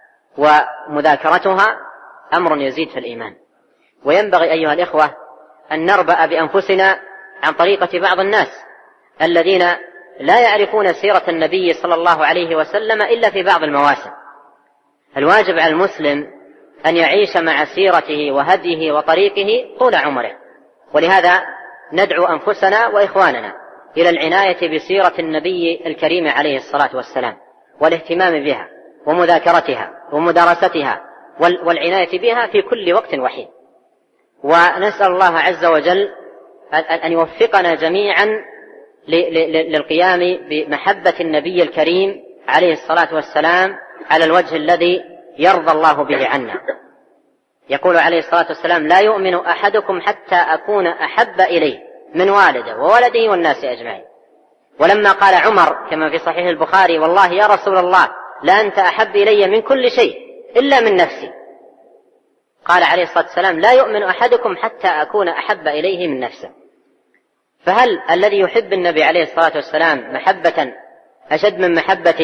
ومذاكرتها أمر يزيد في الإيمان. وينبغي أيها الإخوة أن نربأ بأنفسنا عن طريقة بعض الناس الذين لا يعرفون سيرة النبي صلى الله عليه وسلم إلا في بعض المواسم. الواجب على المسلم أن يعيش مع سيرته وهديه وطريقه طول عمره. ولهذا ندعو أنفسنا وإخواننا إلى العناية بسيرة النبي الكريم عليه الصلاة والسلام والاهتمام بها ومذاكرتها ومدارستها والعناية بها في كل وقت وحين. ونسأل الله عز وجل أن يوفقنا جميعا للقيام بمحبة النبي الكريم عليه الصلاة والسلام على الوجه الذي يرضى الله به عنا. يقول عليه الصلاة والسلام: لا يؤمن أحدكم حتى أكون أحب إليه من والده وولده والناس أجمعين. ولما قال عمر كما في صحيح البخاري: والله يا رسول الله لا أنت أحب إلي من كل شيء إلا من نفسي، قال عليه الصلاة والسلام: لا يؤمن أحدكم حتى أكون أحب إليه من نفسه. فهل الذي يحب النبي عليه الصلاة والسلام محبة أشد من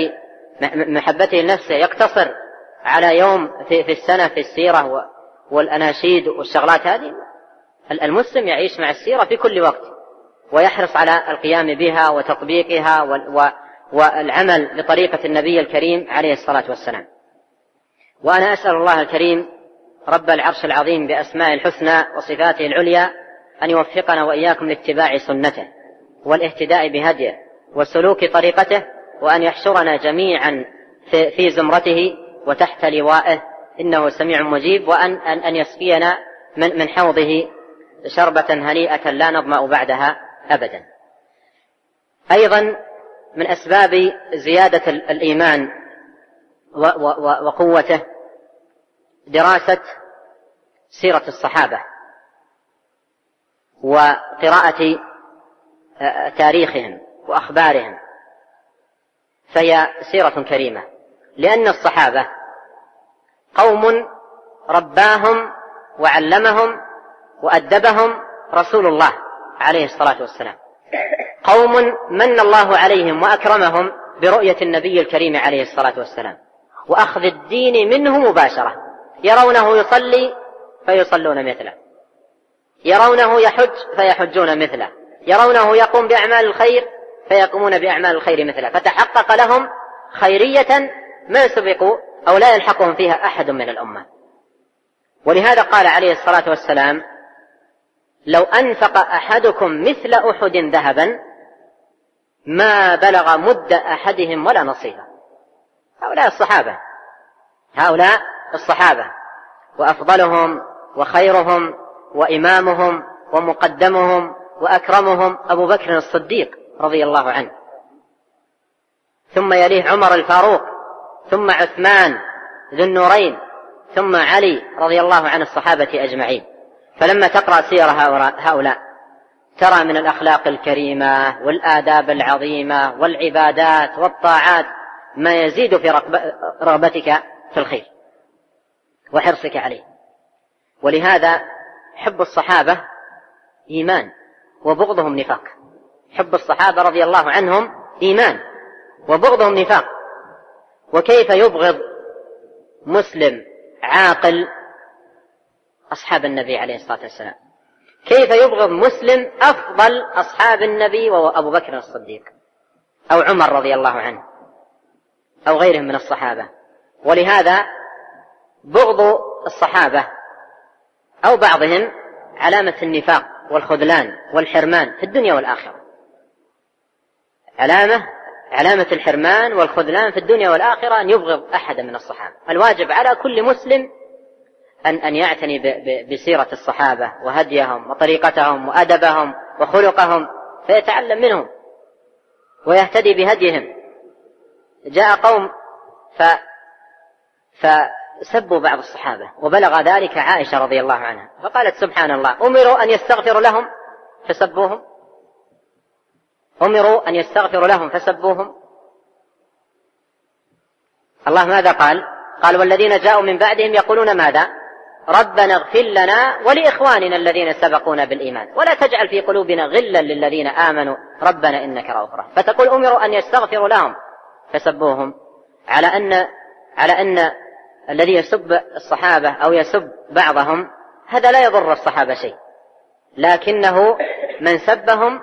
محبته لنفسه يقتصر على يوم في السنة في السيرة والأناشيد والشغلات هذه؟ المسلم يعيش مع السيرة في كل وقت ويحرص على القيام بها وتطبيقها والعمل بطريقة النبي الكريم عليه الصلاة والسلام. وأنا أسأل الله الكريم رب العرش العظيم بأسماء الحسنى وصفاته العليا أن يوفقنا وإياكم لاتباع سنته والاهتداء بهديه وسلوك طريقته، وأن يحشرنا جميعا في زمرته وتحت لوائه إنه سميع مجيب، وأن يسقينا من حوضه شربة هنيئة لا نظمأ بعدها أبدا. أيضا من أسباب زيادة الإيمان وقوته دراسة سيرة الصحابة وقراءة تاريخهم وأخبارهم، فهي سيرة كريمة، لأن الصحابة قوم رباهم وعلمهم وأدبهم رسول الله عليه الصلاة والسلام، قوم من الله عليهم وأكرمهم برؤية النبي الكريم عليه الصلاة والسلام وأخذ الدين منه مباشرة. يرونه يصلي فيصلون مثله، يرونه يحج فيحجون مثله، يرونه يقوم بأعمال الخير فيقومون بأعمال الخير مثله، فتحقق لهم خيرية ما سبقوا أو لا يلحقهم فيها أحد من الأمة. ولهذا قال عليه الصلاة والسلام: لو أنفق أحدكم مثل أحد ذهبا ما بلغ مد أحدهم ولا نصيبه. هؤلاء الصحابة وأفضلهم وخيرهم وإمامهم ومقدمهم وأكرمهم أبو بكر الصديق رضي الله عنه، ثم يليه عمر الفاروق، ثم عثمان، ذو النورين ثم علي رضي الله عن الصحابة أجمعين. فلما تقرأ سير هؤلاء ترى من الأخلاق الكريمة والآداب العظيمة والعبادات والطاعات ما يزيد في رغبتك في الخير وحرصك عليه. ولهذا حب الصحابة إيمان وبغضهم نفاق. حب الصحابة رضي الله عنهم إيمان وبغضهم نفاق. وكيف يبغض مسلم عاقل أصحاب النبي عليه الصلاة والسلام؟ كيف يبغض مسلم أفضل أصحاب النبي وهو أبو بكر الصديق أو عمر رضي الله عنه أو غيرهم من الصحابة؟ ولهذا بغض الصحابة أو بعضهم علامة النفاق والخذلان والحرمان في الدنيا والآخرة. علامة الحرمان والخذلان في الدنيا والآخرة أن يبغض أحد من الصحابة. الواجب على كل مسلم أن يعتني بسيرة الصحابة وهديهم وطريقتهم وأدبهم وخلقهم فيتعلم منهم ويهتدي بهديهم. جاء قوم فسبوا بعض الصحابة وبلغ ذلك عائشة رضي الله عنها فقالت سبحان الله أمروا أن يستغفروا لهم فسبوهم. أمروا أن يستغفروا لهم فسبوهم. الله ماذا قال؟ قال والذين جاءوا من بعدهم يقولون ماذا؟ ربنا اغفر لنا ولإخواننا الذين سبقونا بالإيمان ولا تجعل في قلوبنا غلا للذين آمنوا ربنا إنك رؤوف رحيم. فتقول أمروا أن يستغفروا لهم فسبوهم على أن الذي يسب الصحابة أو يسب بعضهم هذا لا يضر الصحابة شيء، لكنه من سبهم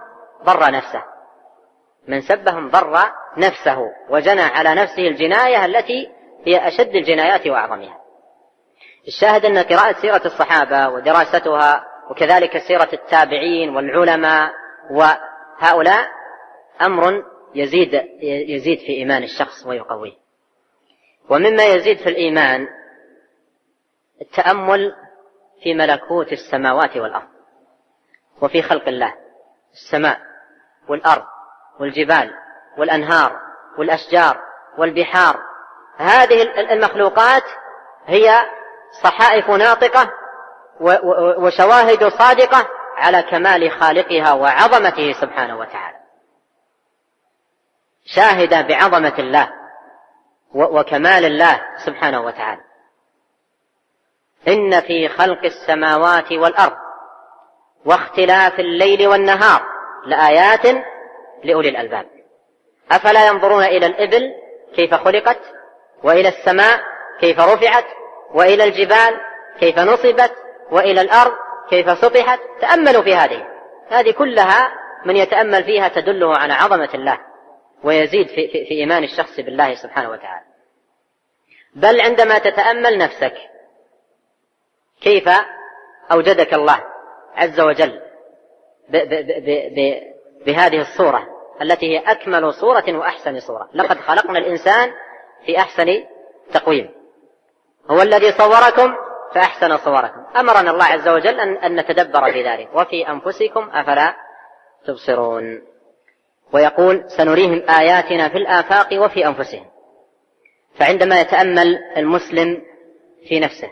ضر نفسه وجنى على نفسه الجناية التي هي أشد الجنايات وأعظمها. الشاهد أن قراءة سيرة الصحابة ودراستها وكذلك سيرة التابعين والعلماء وهؤلاء أمر يزيد في إيمان الشخص ويقويه. ومما يزيد في الإيمان التأمل في ملكوت السماوات والأرض وفي خلق الله، السماء والأرض والجبال والأنهار والأشجار والبحار. هذه المخلوقات هي صحائف ناطقة وشواهد صادقة على كمال خالقها وعظمته سبحانه وتعالى، شاهدة بعظمة الله وكمال الله سبحانه وتعالى. إن في خلق السماوات والأرض واختلاف الليل والنهار لآيات لأولي الألباب أفلا ينظرون إلى الإبل كيف خلقت وإلى السماء كيف رفعت وإلى الجبال كيف نصبت وإلى الأرض كيف سطحت. تأملوا في هذه كلها من يتأمل فيها تدله على عظمة الله ويزيد في إيمان الشخص بالله سبحانه وتعالى. بل عندما تتأمل نفسك كيف أوجدك الله عز وجل بهذه الصورة التي هي أكمل صورة وأحسن صورة. لقد خلقنا الإنسان في أحسن تقويم، هو الذي صوركم فأحسن صوركم. أمرنا الله عز وجل أن نتدبر في ذلك وفي أنفسكم أفلا تبصرون. ويقول سنريهم آياتنا في الآفاق وفي أنفسهم. فعندما يتأمل المسلم في نفسه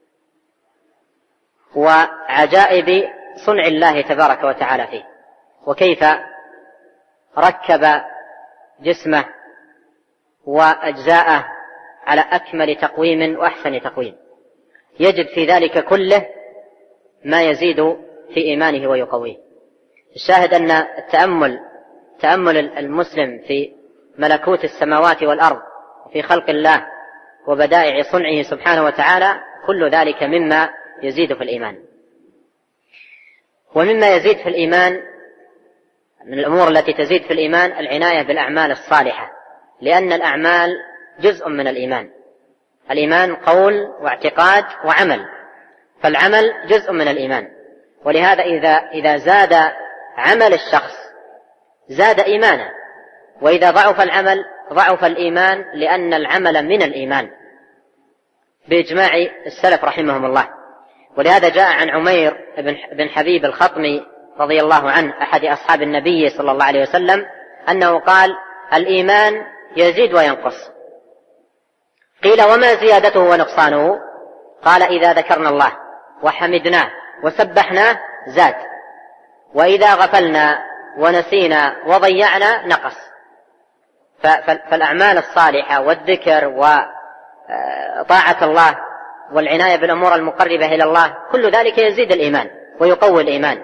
وعجائب صنع الله تبارك وتعالى فيه وكيف ركب جسمه وأجزاءه على أكمل تقويم وأحسن تقويم، يجد في ذلك كله ما يزيد في إيمانه ويقويه. الشاهد أن تأمل المسلم في ملكوت السماوات والأرض وفي خلق الله وبدائع صنعه سبحانه وتعالى كل ذلك مما يزيد في الإيمان. ومما يزيد في الإيمان من الأمور التي تزيد في الإيمان العناية بالأعمال الصالحة، لأن الأعمال جزء من الإيمان. الإيمان قول واعتقاد وعمل، فالعمل جزء من الإيمان. ولهذا إذا زاد عمل الشخص زاد إيمانه، وإذا ضعف العمل ضعف الإيمان، لأن العمل من الإيمان بإجماع السلف رحمهم الله. ولهذا جاء عن عمير بن حبيب الخطمي رضي الله عنه أحد أصحاب النبي صلى الله عليه وسلم أنه قال الإيمان يزيد وينقص، قيل وما زيادته ونقصانه؟ قال إذا ذكرنا الله وحمدناه وسبحناه زاد، وإذا غفلنا ونسينا وضيعنا نقص. فالأعمال الصالحة والذكر وطاعة الله والعناية بالأمور المقربة إلى الله كل ذلك يزيد الإيمان ويقوي الإيمان،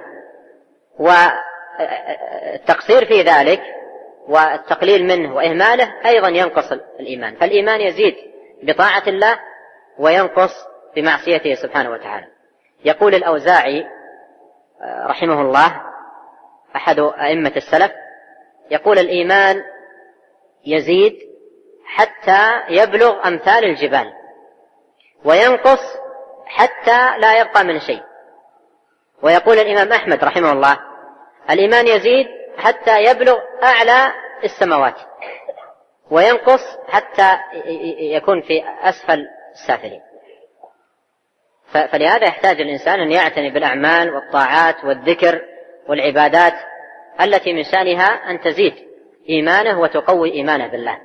والتقصير في ذلك والتقليل منه وإهماله أيضا ينقص الإيمان. فالإيمان يزيد بطاعة الله وينقص بمعصيته سبحانه وتعالى. يقول الأوزاعي رحمه الله أحد أئمة السلف، يقول الإيمان يزيد حتى يبلغ أمثال الجبال، وينقص حتى لا يبقى من شيء. ويقول الإمام أحمد رحمه الله الإيمان يزيد حتى يبلغ أعلى السماوات، وينقص حتى يكون في أسفل السافلين. فلهذا يحتاج الإنسان أن يعتني بالأعمال والطاعات والذكر والعبادات التي من شأنها أن تزيد إيمانه وتقوي إيمانه بالله.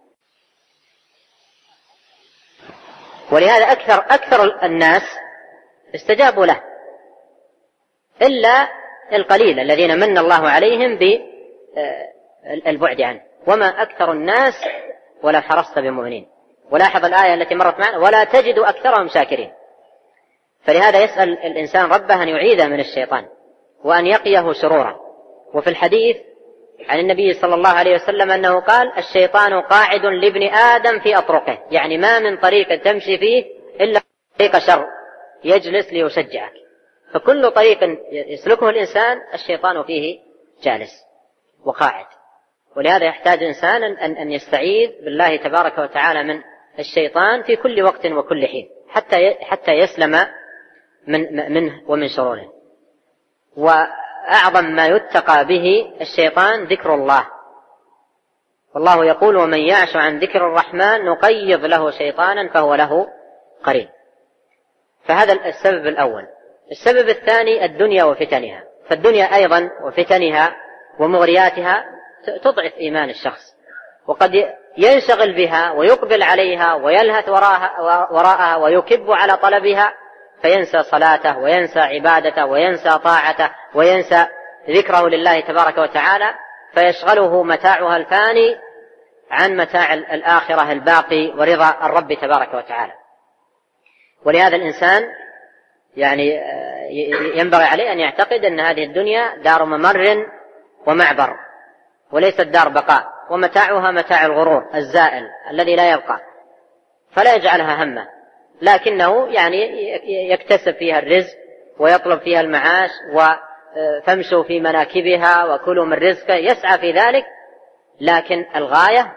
ولهذا أكثر الناس استجابوا له إلا القليل الذين من الله عليهم بالبعد عنه. وما أكثر الناس ولا حرصت بمؤمنين. ولاحظ الآية التي مرت معنا ولا تجد أكثرهم شاكرين. فلهذا يسأل الإنسان ربه أن يعيذه من الشيطان وأن يقيه شروره. وفي الحديث عن النبي صلى الله عليه وسلم أنه قال الشيطان قاعد لابن آدم في أطرقه، يعني ما من طريق تمشي فيه إلا طريق شر يجلس ليشجعك. فكل طريق يسلكه الإنسان الشيطان فيه جالس وقاعد. ولهذا يحتاج إنسان أن يستعيذ بالله تبارك وتعالى من الشيطان في كل وقت وكل حين حتى يسلم منه ومن شروره. وأعظم ما يتقى به الشيطان ذكر الله، والله يقول ومن يعش عن ذكر الرحمن نقيض له شيطانا فهو له قرين. فهذا السبب الأول. السبب الثاني الدنيا وفتنها. فالدنيا أيضا وفتنها ومغرياتها تضعف إيمان الشخص، وقد ينشغل بها ويقبل عليها ويلهث وراءها ويكب على طلبها، فينسى صلاته وينسى عبادته وينسى طاعته وينسى ذكره لله تبارك وتعالى، فيشغله متاعها الفاني عن متاع الآخرة الباقي ورضا الرب تبارك وتعالى. ولهذا الإنسان يعني ينبغي عليه أن يعتقد أن هذه الدنيا دار ممر ومعبر وليست دار بقاء، ومتاعها متاع الغرور الزائل الذي لا يبقى، فلا يجعلها همه، لكنه يعني يكتسب فيها الرزق ويطلب فيها المعاش وتمشوا في مناكبها وكلوا من رزقه، يسعى في ذلك. لكن الغاية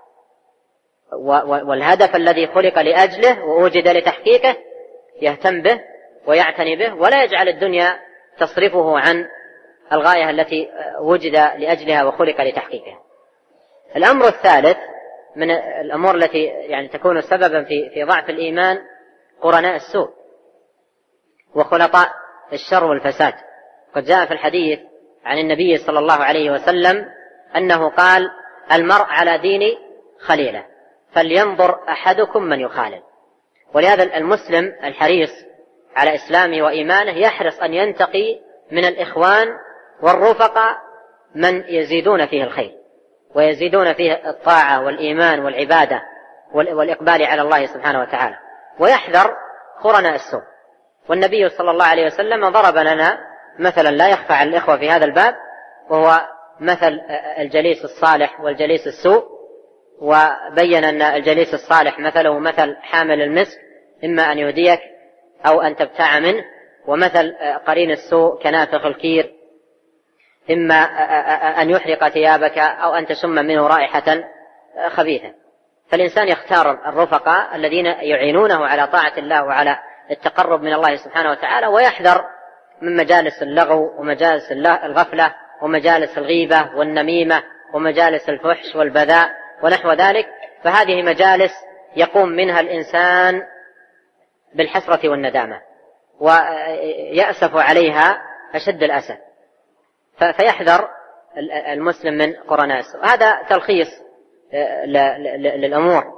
والهدف الذي خلق لأجله ووجد لتحقيقه يهتم به ويعتني به، ولا يجعل الدنيا تصرفه عن الغاية التي وجد لأجلها وخلق لتحقيقها. الأمر الثالث من الأمور التي يعني تكون سببا في ضعف الإيمان قرناء السوء وخلطاء الشر والفساد. قد جاء في الحديث عن النبي صلى الله عليه وسلم أنه قال المرء على دين خليله فلينظر أحدكم من يخالل. ولهذا المسلم الحريص على إسلامه وإيمانه يحرص أن ينتقي من الإخوان والرفقاء من يزيدون فيه الخير ويزيدون فيه الطاعة والإيمان والعبادة والإقبال على الله سبحانه وتعالى، ويحذر قرناء السوء. والنبي صلى الله عليه وسلم ضرب لنا مثلا لا يخفى على الإخوة في هذا الباب، وهو مثل الجليس الصالح والجليس السوء، وبين أن الجليس الصالح مثله مثل حامل المسك إما أن يهديك أو أن تبتاع منه، ومثل قرين السوء كنافخ الكير إما أن يحرق ثيابك أو أن تشم منه رائحة خبيثة. فالإنسان يختار الرفقاء الذين يعينونه على طاعة الله وعلى التقرب من الله سبحانه وتعالى، ويحذر من مجالس اللغو ومجالس الغفلة ومجالس الغيبة والنميمة ومجالس الفحش والبذاء ونحو ذلك. فهذه مجالس يقوم منها الإنسان بالحسرة والندامة ويأسف عليها أشد الأسف، فيحذر المسلم من قرناء السوء. هذا تلخيص للأمور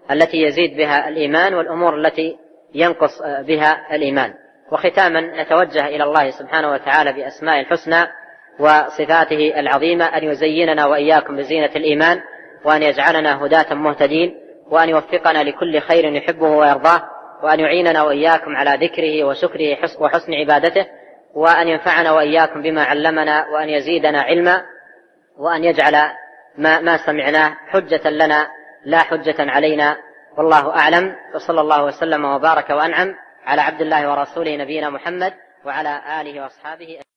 التي يزيد بها الإيمان والأمور التي ينقص بها الإيمان. وختاما نتوجه إلى الله سبحانه وتعالى بأسماء الحسنى وصفاته العظيمة أن يزيننا وإياكم بزينة الإيمان، وأن يجعلنا هداة مهتدين، وأن يوفقنا لكل خير يحبه ويرضاه، وأن يعيننا وإياكم على ذكره وشكره وحسن عبادته، وأن ينفعنا وإياكم بما علمنا، وأن يزيدنا علما، وأن يجعل ما سمعناه حجة لنا لا حجة علينا. والله أعلم، وصلى الله وسلم وبارك وأنعم على عبد الله ورسوله نبينا محمد وعلى آله وأصحابه.